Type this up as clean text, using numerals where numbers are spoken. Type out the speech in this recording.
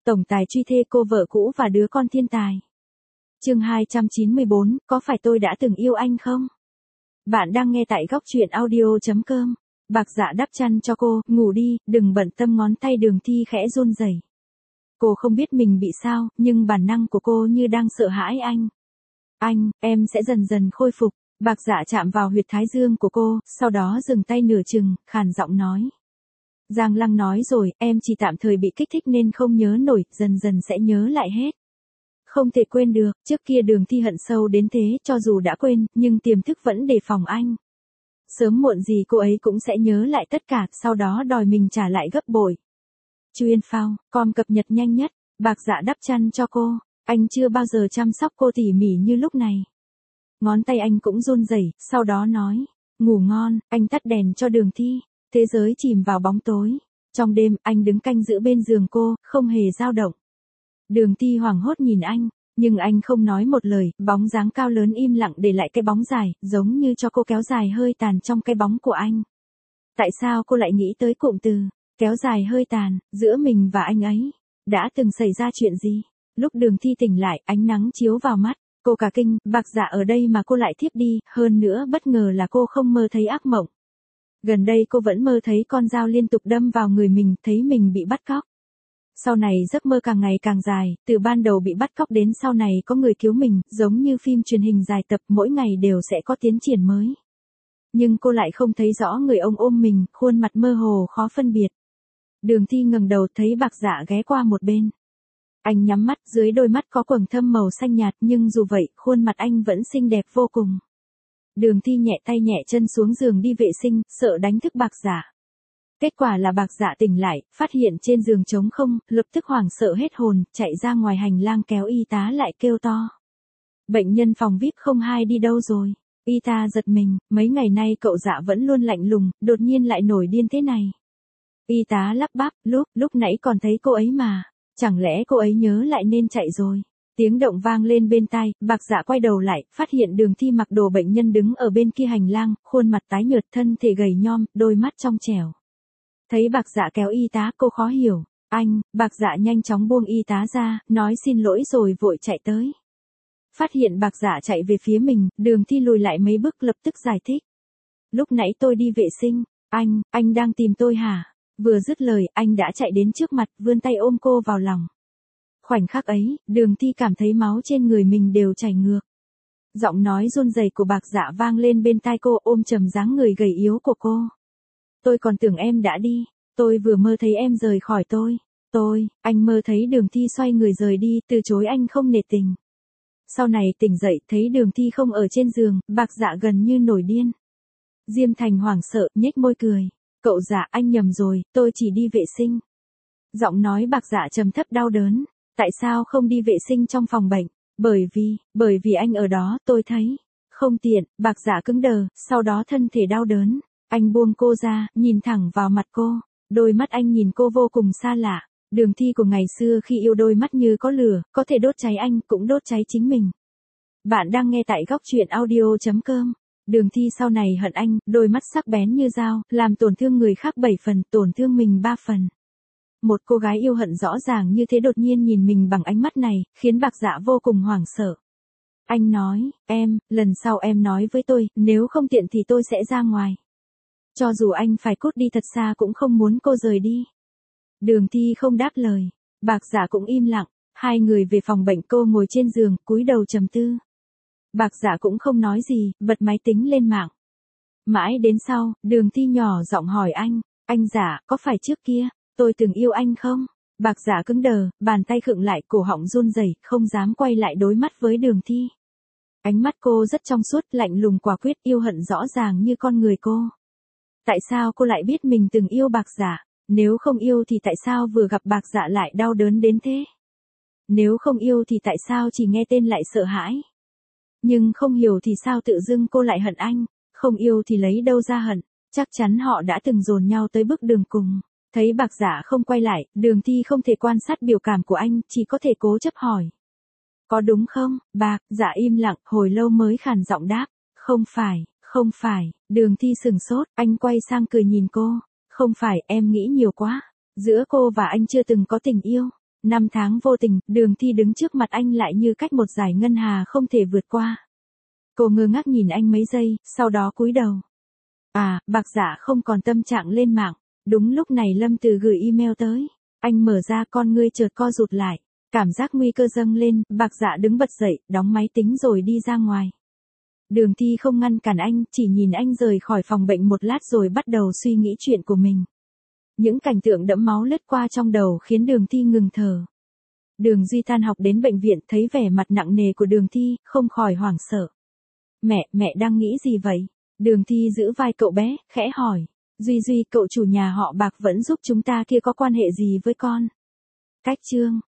tổng tài truy thê cô vợ cũ và đứa con thiên tài. Chương 294, có phải tôi đã từng yêu anh không? Bạn đang nghe tại góc truyện audio.com. Bạc Dạ đắp chăn cho cô, ngủ đi, đừng bận tâm. Ngón tay Đường Thi khẽ run rẩy. Cô không biết mình bị sao, nhưng bản năng của cô như đang sợ hãi anh. Anh, em sẽ dần dần khôi phục. Bạc Dạ chạm vào huyệt thái dương của cô, sau đó dừng tay nửa chừng, khàn giọng nói. Giang Lăng nói rồi, em chỉ tạm thời bị kích thích nên không nhớ nổi, dần dần sẽ nhớ lại hết. Không thể quên được, trước kia Đường Thi hận sâu đến thế, cho dù đã quên, nhưng tiềm thức vẫn đề phòng anh. Sớm muộn gì cô ấy cũng sẽ nhớ lại tất cả, sau đó đòi mình trả lại gấp bội. Chuyên phao, com cập nhật nhanh nhất. Bạc Dạ đắp chăn cho cô. Anh chưa bao giờ chăm sóc cô tỉ mỉ như lúc này. Ngón tay anh cũng run rẩy, sau đó nói. Ngủ ngon. Anh tắt đèn cho Đường Thi. Thế giới chìm vào bóng tối. Trong đêm, anh đứng canh giữ bên giường cô, không hề dao động. Đường Thi hoảng hốt nhìn anh, nhưng anh không nói một lời, bóng dáng cao lớn im lặng để lại cái bóng dài, giống như cho cô kéo dài hơi tàn trong cái bóng của anh. Tại sao cô lại nghĩ tới cụm từ, kéo dài hơi tàn, giữa mình và anh ấy? Đã từng xảy ra chuyện gì? Lúc Đường Thi tỉnh lại, ánh nắng chiếu vào mắt, cô cả kinh, Bạc Dạ ở đây mà cô lại thiếp đi, hơn nữa bất ngờ là cô không mơ thấy ác mộng. Gần đây cô vẫn mơ thấy con dao liên tục đâm vào người mình, thấy mình bị bắt cóc. Sau này giấc mơ càng ngày càng dài, từ ban đầu bị bắt cóc đến sau này có người cứu mình, giống như phim truyền hình dài tập, mỗi ngày đều sẽ có tiến triển mới. Nhưng cô lại không thấy rõ người ông ôm mình, khuôn mặt mơ hồ khó phân biệt. Đường Thi ngẩng đầu thấy Bạc Dạ ghé qua một bên. Anh nhắm mắt, dưới đôi mắt có quầng thâm màu xanh nhạt, nhưng dù vậy, khuôn mặt anh vẫn xinh đẹp vô cùng. Đường Thi nhẹ tay nhẹ chân xuống giường đi vệ sinh, sợ đánh thức Bạc Dạ. Kết quả là Bạc Dạ tỉnh lại, phát hiện trên giường trống không, lập tức hoảng sợ hết hồn, chạy ra ngoài hành lang kéo y tá lại kêu to. Bệnh nhân phòng VIP 02 đi đâu rồi? Y tá giật mình, mấy ngày nay cậu Dạ vẫn luôn lạnh lùng, đột nhiên lại nổi điên thế này. Y tá lắp bắp, lúc nãy còn thấy cô ấy mà, chẳng lẽ cô ấy nhớ lại nên chạy rồi? Tiếng động vang lên bên tai, Bạc Dạ quay đầu lại, phát hiện Đường Thi mặc đồ bệnh nhân đứng ở bên kia hành lang, khuôn mặt tái nhợt, thân thể gầy nhom, đôi mắt trong trẻo. Thấy Bạc Dạ kéo y tá, cô khó hiểu. Anh, Bạc Dạ nhanh chóng buông y tá ra, nói xin lỗi rồi vội chạy tới. Phát hiện Bạc Dạ chạy về phía mình, Đường Thi lùi lại mấy bước lập tức giải thích. Lúc nãy tôi đi vệ sinh, anh đang tìm tôi hả? Vừa dứt lời, anh đã chạy đến trước mặt, vươn tay ôm cô vào lòng. Khoảnh khắc ấy, Đường Thi cảm thấy máu trên người mình đều chảy ngược. Giọng nói run rẩy của Bạc Dạ vang lên bên tai cô, ôm chầm dáng người gầy yếu của cô. Tôi còn tưởng em đã đi, tôi vừa mơ thấy em rời khỏi tôi, anh mơ thấy Đường Thi xoay người rời đi, từ chối anh không nể tình. Sau này tỉnh dậy, thấy Đường Thi không ở trên giường, Bạc Dạ gần như nổi điên. Diêm Thành hoảng sợ, nhếch môi cười. Cậu Dạ, anh nhầm rồi, tôi chỉ đi vệ sinh. Giọng nói Bạc Dạ trầm thấp đau đớn. Tại sao không đi vệ sinh trong phòng bệnh? Bởi vì anh ở đó, tôi thấy không tiện. Bạc Dạ cứng đờ, sau đó thân thể đau đớn. Anh buông cô ra, nhìn thẳng vào mặt cô. Đôi mắt anh nhìn cô vô cùng xa lạ. Đường Thi của ngày xưa khi yêu đôi mắt như có lửa, có thể đốt cháy anh, cũng đốt cháy chính mình. Bạn đang nghe tại góc truyện audio.com. Đường Thi sau này hận anh, đôi mắt sắc bén như dao, làm tổn thương người khác 7 phần, tổn thương mình 3 phần. Một cô gái yêu hận rõ ràng như thế đột nhiên nhìn mình bằng ánh mắt này, khiến Bạc Dạ vô cùng hoảng sợ. Anh nói, lần sau em nói với tôi, nếu không tiện thì tôi sẽ ra ngoài. Cho dù anh phải cút đi thật xa cũng không muốn cô rời đi. Đường Thi không đáp lời. Bạc Dạ cũng im lặng. Hai người về phòng bệnh, cô ngồi trên giường, cúi đầu trầm tư. Bạc Dạ cũng không nói gì, bật máy tính lên mạng. Mãi đến sau, Đường Thi nhỏ giọng hỏi anh Dạ, có phải trước kia, tôi từng yêu anh không? Bạc Dạ cứng đờ, bàn tay khựng lại, cổ họng run rẩy, không dám quay lại đối mắt với Đường Thi. Ánh mắt cô rất trong suốt, lạnh lùng quả quyết, yêu hận rõ ràng như con người cô. Tại sao cô lại biết mình từng yêu Bạc Dạ? Nếu không yêu thì tại sao vừa gặp Bạc Dạ lại đau đớn đến thế? Nếu không yêu thì tại sao chỉ nghe tên lại sợ hãi? Nhưng không hiểu thì sao tự dưng cô lại hận anh? Không yêu thì lấy đâu ra hận? Chắc chắn họ đã từng dồn nhau tới bước đường cùng. Thấy Bạc Dạ không quay lại, Đường Thi không thể quan sát biểu cảm của anh, chỉ có thể cố chấp hỏi. Có đúng không? Bạc Dạ im lặng, hồi lâu mới khàn giọng đáp. Không phải. Đường Thi sừng sốt, anh quay sang cười nhìn cô. Không phải, em nghĩ nhiều quá. Giữa cô và anh chưa từng có tình yêu. Năm tháng vô tình, Đường Thi đứng trước mặt anh lại như cách một dải ngân hà không thể vượt qua. Cô ngơ ngác nhìn anh mấy giây, sau đó cúi đầu. À, Bạc Dạ không còn tâm trạng lên mạng. Đúng lúc này Lâm Từ gửi email tới. Anh mở ra, con ngươi chợt co rụt lại. Cảm giác nguy cơ dâng lên, Bạc Dạ đứng bật dậy, đóng máy tính rồi đi ra ngoài. Đường Thi không ngăn cản anh, chỉ nhìn anh rời khỏi phòng bệnh một lát rồi bắt đầu suy nghĩ chuyện của mình. Những cảnh tượng đẫm máu lướt qua trong đầu khiến Đường Thi ngừng thở. Đường Duy tan học đến bệnh viện, thấy vẻ mặt nặng nề của Đường Thi, không khỏi hoảng sợ. Mẹ đang nghĩ gì vậy? Đường Thi giữ vai cậu bé, khẽ hỏi. Duy, cậu chủ nhà họ Bạc vẫn giúp chúng ta kia có quan hệ gì với con? Cách chương